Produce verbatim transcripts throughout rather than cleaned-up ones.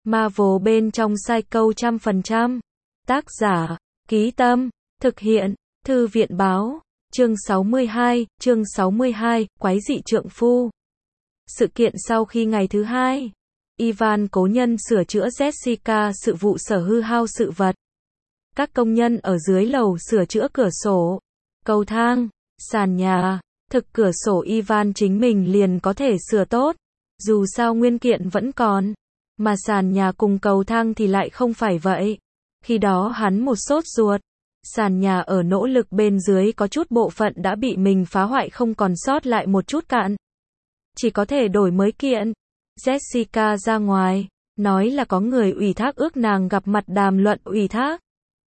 Marvel bên trong Psycho trăm phần trăm. Tác giả, Ký Tâm, thực hiện, Thư viện Báo, chương sáu mươi hai, chương sáu mươi hai, quái dị trượng phu. Sự kiện sau khi ngày thứ hai, Ivan cố nhân sửa chữa Jessica sự vụ sở hư hao sự vật. Các công nhân ở dưới lầu sửa chữa cửa sổ, cầu thang, sàn nhà, thực cửa sổ Ivan chính mình liền có thể sửa tốt, dù sao nguyên kiện vẫn còn, mà sàn nhà cùng cầu thang thì lại không phải vậy. Khi đó hắn một sốt ruột, sàn nhà ở nỗ lực bên dưới có chút bộ phận đã bị mình phá hoại không còn sót lại một chút cạn. Chỉ có thể đổi mới kiện. Jessica ra ngoài, nói là có người ủy thác ước nàng gặp mặt đàm luận ủy thác.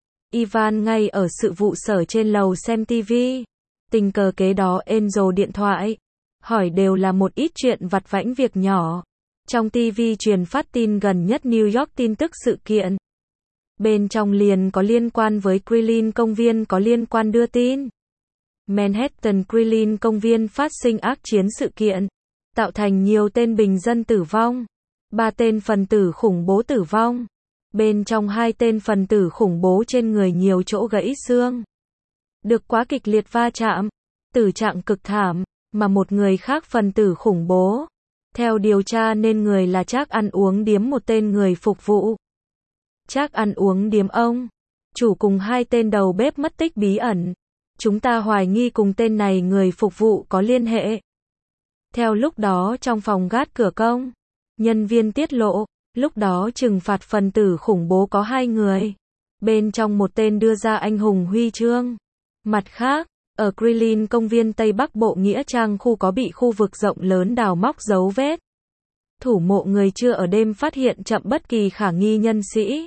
Ivan ngay ở sự vụ sở trên lầu xem tivi. Tình cờ kế đó Angel điện thoại, hỏi đều là một ít chuyện vặt vãnh việc nhỏ. Trong tivi truyền phát tin gần nhất New York tin tức sự kiện. Bên trong liền có liên quan với Krillin công viên có liên quan đưa tin. Manhattan Krillin công viên phát sinh ác chiến sự kiện, tạo thành nhiều tên bình dân tử vong, ba tên phần tử khủng bố tử vong. Bên trong hai tên phần tử khủng bố trên người nhiều chỗ gãy xương. Được quá kịch liệt va chạm, tử trạng cực thảm, mà một người khác phần tử khủng bố. Theo điều tra nên người là Trác ăn uống điếm một tên người phục vụ. Trác ăn uống điếm ông chủ cùng hai tên đầu bếp mất tích bí ẩn. Chúng ta hoài nghi cùng tên này người phục vụ có liên hệ. Theo lúc đó trong phòng gác cửa công, nhân viên tiết lộ, lúc đó trừng phạt phần tử khủng bố có hai người. Bên trong một tên đưa ra anh hùng huy chương. Mặt khác, ở Krillin công viên Tây Bắc Bộ Nghĩa Trang khu có bị khu vực rộng lớn đào móc dấu vết. Thủ mộ người chưa ở đêm phát hiện chậm bất kỳ khả nghi nhân sĩ.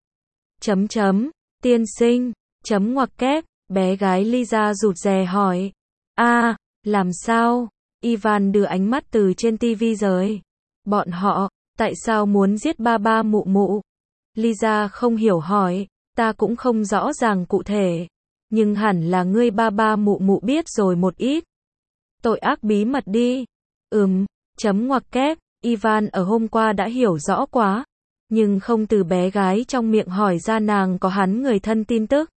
Chấm chấm, tiên sinh, chấm ngoặc kép, bé gái Lisa rụt rè hỏi. A, làm sao? Ivan đưa ánh mắt từ trên tivi rời. Bọn họ, tại sao muốn giết ba ba mụ mụ? Lisa không hiểu hỏi, ta cũng không rõ ràng cụ thể. Nhưng hẳn là ngươi ba ba mụ mụ biết rồi một ít. Tội ác bí mật đi. Ừm, chấm ngoặc kép, Ivan ở hôm qua đã hiểu rõ quá. Nhưng không từ bé gái trong miệng hỏi ra nàng có hắn người thân tin tức.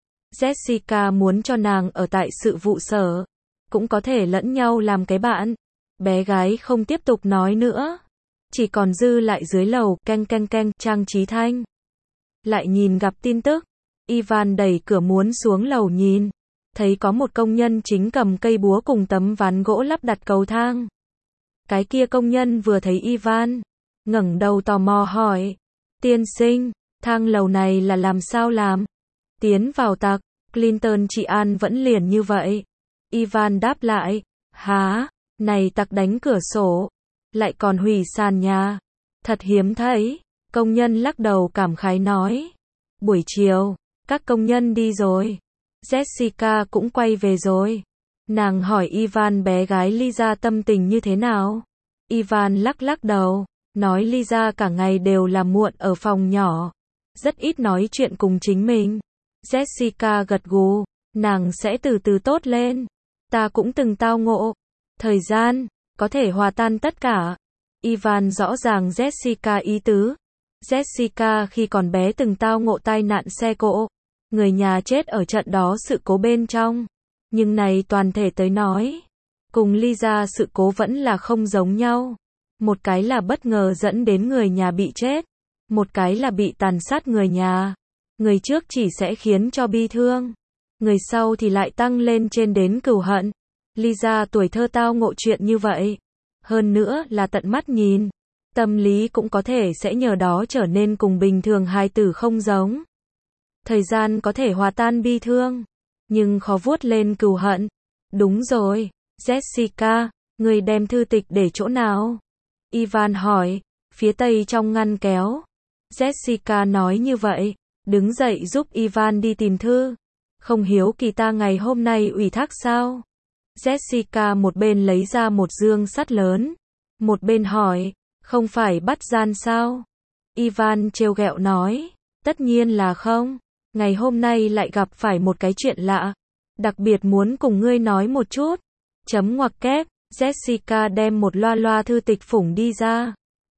Jessica muốn cho nàng ở tại sự vụ sở. Cũng có thể lẫn nhau làm cái bạn. Bé gái không tiếp tục nói nữa. Chỉ còn dư lại dưới lầu, canh canh canh, Trang Trí Thanh. Lại nhìn gặp tin tức. Ivan đẩy cửa muốn xuống lầu nhìn. Thấy có một công nhân chính cầm cây búa cùng tấm ván gỗ lắp đặt cầu thang. Cái kia công nhân vừa thấy Ivan, ngẩng đầu tò mò hỏi. Tiên sinh, thang lầu này là làm sao làm? Tiến vào tặc, Clinton chị An vẫn liền như vậy. Ivan đáp lại. Hả, này tặc đánh cửa sổ, lại còn hủy sàn nhà. Thật hiếm thấy. Công nhân lắc đầu cảm khái nói. Buổi chiều, các công nhân đi rồi. Jessica cũng quay về rồi. Nàng hỏi Ivan bé gái Lisa tâm tình như thế nào? Ivan lắc lắc đầu, nói Lisa cả ngày đều làm muộn ở phòng nhỏ. Rất ít nói chuyện cùng chính mình. Jessica gật gù, nàng sẽ từ từ tốt lên. Ta cũng từng tao ngộ. Thời gian, có thể hòa tan tất cả. Ivan rõ ràng Jessica ý tứ. Jessica khi còn bé từng tao ngộ tai nạn xe cộ. Người nhà chết ở trận đó sự cố bên trong. Nhưng này toàn thể tới nói. Cùng Lisa sự cố vẫn là không giống nhau. Một cái là bất ngờ dẫn đến người nhà bị chết. Một cái là bị tàn sát người nhà. Người trước chỉ sẽ khiến cho bi thương. Người sau thì lại tăng lên trên đến cừu hận. Lisa tuổi thơ tao ngộ chuyện như vậy. Hơn nữa là tận mắt nhìn. Tâm lý cũng có thể sẽ nhờ đó trở nên cùng bình thường hài tử không giống. Thời gian có thể hòa tan bi thương, nhưng khó vuốt lên cừu hận. Đúng rồi, Jessica, người đem thư tịch để chỗ nào? Ivan hỏi, phía tây trong ngăn kéo. Jessica nói như vậy, đứng dậy giúp Ivan đi tìm thư. Không hiếu kỳ ta ngày hôm nay ủy thác sao? Jessica một bên lấy ra một dương sắt lớn, một bên hỏi, không phải bắt gian sao? Ivan trêu ghẹo nói, tất nhiên là không. Ngày hôm nay lại gặp phải một cái chuyện lạ. Đặc biệt muốn cùng ngươi nói một chút. Chấm ngoặc kép, Jessica đem một loa loa thư tịch phủng đi ra.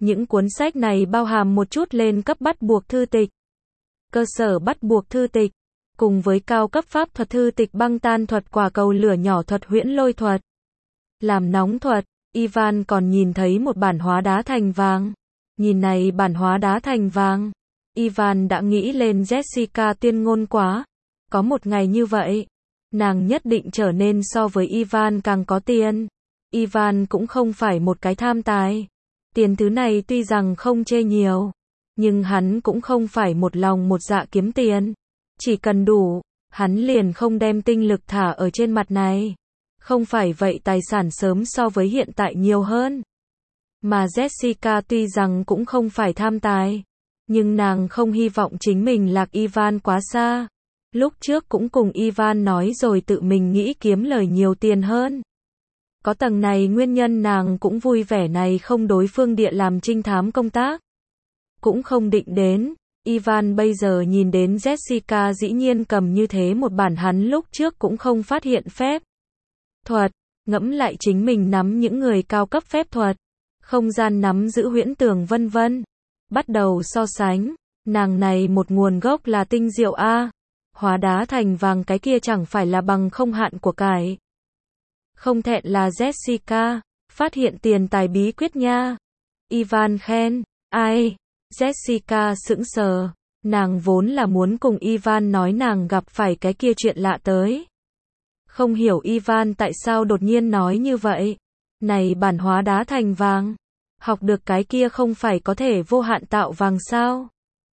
Những cuốn sách này bao hàm một chút lên cấp bắt buộc thư tịch, cơ sở bắt buộc thư tịch, cùng với cao cấp pháp thuật thư tịch băng tan thuật, quả cầu lửa nhỏ thuật, huyễn lôi thuật, làm nóng thuật. Ivan còn nhìn thấy một bản hóa đá thành vàng. Nhìn này bản hóa đá thành vàng, Ivan đã nghĩ lên Jessica tiên ngôn quá. Có một ngày như vậy, nàng nhất định trở nên so với Ivan càng có tiền. Ivan cũng không phải một cái tham tài. Tiền thứ này tuy rằng không chê nhiều, nhưng hắn cũng không phải một lòng một dạ kiếm tiền. Chỉ cần đủ, hắn liền không đem tinh lực thả ở trên mặt này. Không phải vậy tài sản sớm so với hiện tại nhiều hơn. Mà Jessica tuy rằng cũng không phải tham tài, nhưng nàng không hy vọng chính mình lạc Ivan quá xa. Lúc trước cũng cùng Ivan nói rồi tự mình nghĩ kiếm lời nhiều tiền hơn. Có tầng này nguyên nhân nàng cũng vui vẻ này không đối phương địa làm trinh thám công tác. Cũng không định đến, Ivan bây giờ nhìn đến Jessica dĩ nhiên cầm như thế một bản hắn lúc trước cũng không phát hiện phép thuật, ngẫm lại chính mình nắm những người cao cấp phép thuật, không gian nắm giữ huyễn tưởng vân vân. Bắt đầu so sánh, nàng này một nguồn gốc là tinh diệu a, hóa đá thành vàng cái kia chẳng phải là bằng không hạn của cải. Không thẹn là Jessica, phát hiện tiền tài bí quyết nha. Ivan khen, ai? Jessica sững sờ, nàng vốn là muốn cùng Ivan nói nàng gặp phải cái kia chuyện lạ tới. Không hiểu Ivan tại sao đột nhiên nói như vậy. Này bản hóa đá thành vàng, học được cái kia không phải có thể vô hạn tạo vàng sao?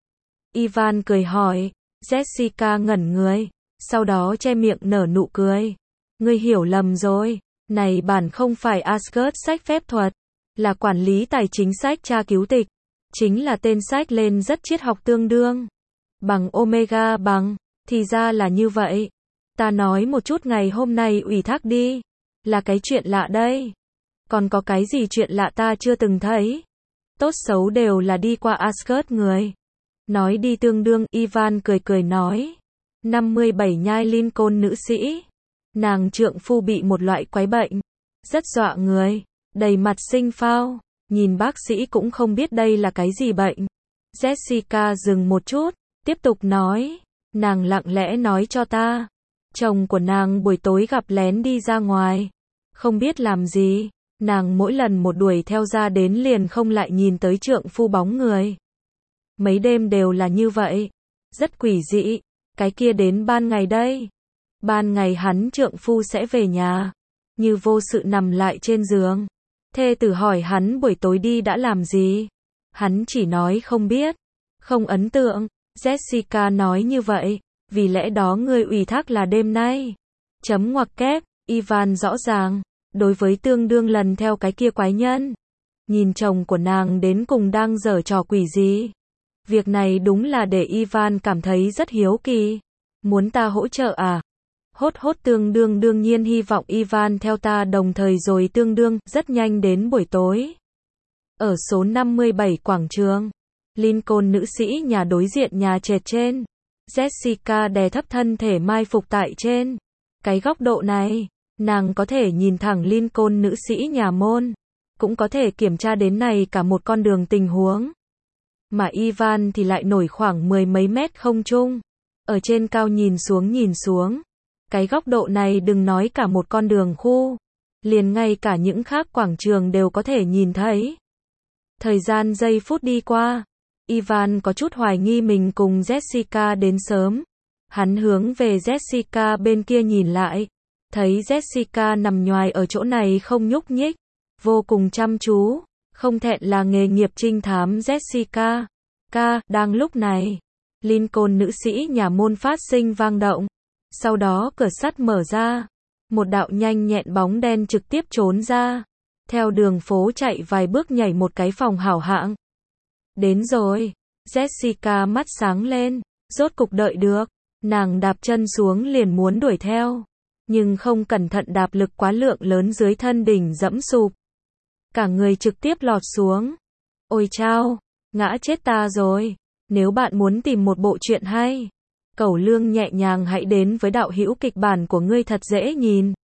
Ivan cười hỏi, Jessica ngẩn người, sau đó che miệng nở nụ cười. Ngươi hiểu lầm rồi, này bản không phải Asgard sách phép thuật, là quản lý tài chính sách tra cứu tịch. Chính là tên sách lên rất triết học tương đương. Bằng Omega bằng, thì ra là như vậy. Ta nói một chút ngày hôm nay ủy thác đi. Là cái chuyện lạ đây. Còn có cái gì chuyện lạ ta chưa từng thấy? Tốt xấu đều là đi qua Asgard người. Nói đi tương đương, Ivan cười cười nói. năm mươi bảy nhai Lincoln nữ sĩ. Nàng trượng phu bị một loại quái bệnh. Rất dọa người. Đầy mặt sinh phao. Nhìn bác sĩ cũng không biết đây là cái gì bệnh. Jessica dừng một chút, tiếp tục nói. Nàng lặng lẽ nói cho ta. Chồng của nàng buổi tối gặp lén đi ra ngoài. Không biết làm gì. Nàng mỗi lần một đuổi theo ra đến liền không lại nhìn tới trượng phu bóng người. Mấy đêm đều là như vậy. Rất quỷ dị. Cái kia đến ban ngày đây. Ban ngày hắn trượng phu sẽ về nhà. Như vô sự nằm lại trên giường. Thê tử hỏi hắn buổi tối đi đã làm gì. Hắn chỉ nói không biết. Không ấn tượng. Jessica nói như vậy. Vì lẽ đó ngươi ủy thác là đêm nay. Chấm ngoặc kép. Ivan rõ ràng. Đối với tương đương lần theo cái kia quái nhân. Nhìn chồng của nàng đến cùng đang giở trò quỷ gì. Việc này đúng là để Ivan cảm thấy rất hiếu kỳ. Muốn ta hỗ trợ à? Hốt hốt tương đương đương nhiên hy vọng Ivan theo ta đồng thời rồi tương đương, rất nhanh đến buổi tối. Ở số năm mươi bảy quảng trường, Lincoln nữ sĩ nhà đối diện nhà trệt trên. Jessica đè thấp thân thể mai phục tại trên. Cái góc độ này, nàng có thể nhìn thẳng Lincoln nữ sĩ nhà môn. Cũng có thể kiểm tra đến này cả một con đường tình huống. Mà Ivan thì lại nổi khoảng mười mấy mét không trung. Ở trên cao nhìn xuống nhìn xuống. Cái góc độ này đừng nói cả một con đường khu. Liền ngay cả những khác quảng trường đều có thể nhìn thấy. Thời gian giây phút đi qua. Ivan có chút hoài nghi mình cùng Jessica đến sớm. Hắn hướng về Jessica bên kia nhìn lại. Thấy Jessica nằm nhoài ở chỗ này không nhúc nhích. Vô cùng chăm chú. Không thẹn là nghề nghiệp trinh thám Jessica. Ca, đang lúc này. Lincoln nữ sĩ nhà môn phát sinh vang động. Sau đó cửa sắt mở ra. Một đạo nhanh nhẹn bóng đen trực tiếp trốn ra. Theo đường phố chạy vài bước nhảy một cái phòng hảo hạng. Đến rồi. Jessica mắt sáng lên. Rốt cục đợi được. Nàng đạp chân xuống liền muốn đuổi theo. Nhưng không cẩn thận đạp lực quá lượng lớn dưới thân đỉnh dẫm sụp. Cả người trực tiếp lọt xuống. Ôi chao. Ngã chết ta rồi. Nếu bạn muốn tìm một bộ truyện hay. Cẩu lương nhẹ nhàng hãy đến với đạo hữu kịch bản của ngươi thật dễ nhìn.